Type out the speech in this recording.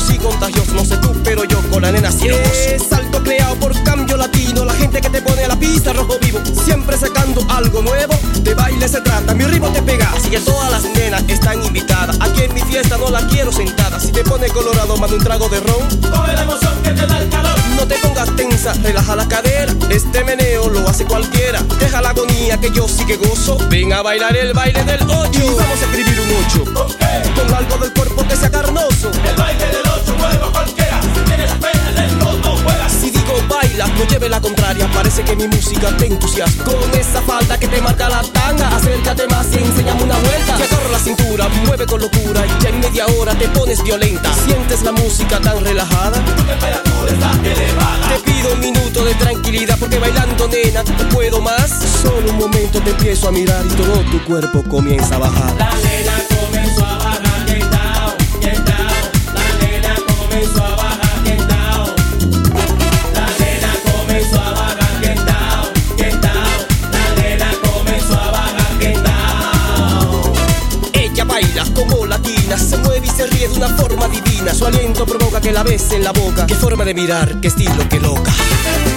sí contagioso, no sé tú, pero yo con la nena sí lo gozo. Salto creado por Cambio Latino, la gente que te pone a la pista rojo vivo, siempre sacando algo nuevo, de baile se trata, mi ritmo te pega, así que todas las nenas están invitadas, aquí en mi fiesta no la quiero sentada, si te pone colorado manda un trago de ron, coge la emoción que te da el calor. no te pongas tensa, relaja la cadera, este meneo lo hace cualquiera, deja la agonía que yo sí que gozo, ven a bailar el baile del 8, y vamos a escribir un 8, ¿Con qué? con algo del cuerpo que sea carnoso, El baile del 8 mueve a cualquiera. Si tienes pena, let's go, no juegas. si digo baila, no lleve la contraria, parece que mi música te entusiasma, con esa falda que te marca la tanga, acércate más y enséñame una vuelta, te agarro la cintura, mueve con locura, y ya en media hora te pones violenta, sientes la música tan relajada, Tu temperatura está elevada. te pido un minuto de tranquilidad, porque bailando nena no puedo más, solo un momento te empiezo a mirar y todo tu cuerpo comienza a bajar. La nena comenzó a bajar, get down, get down. La nena comenzó a bajar, get down. La nena comenzó a bajar, get down, get down. La nena comenzó a bajar, get down. Ella baila como latina, se mueve y se ríe de una forma divina, su aliento provoca que la bese en la boca, qué forma de mirar, qué estilo, qué loca.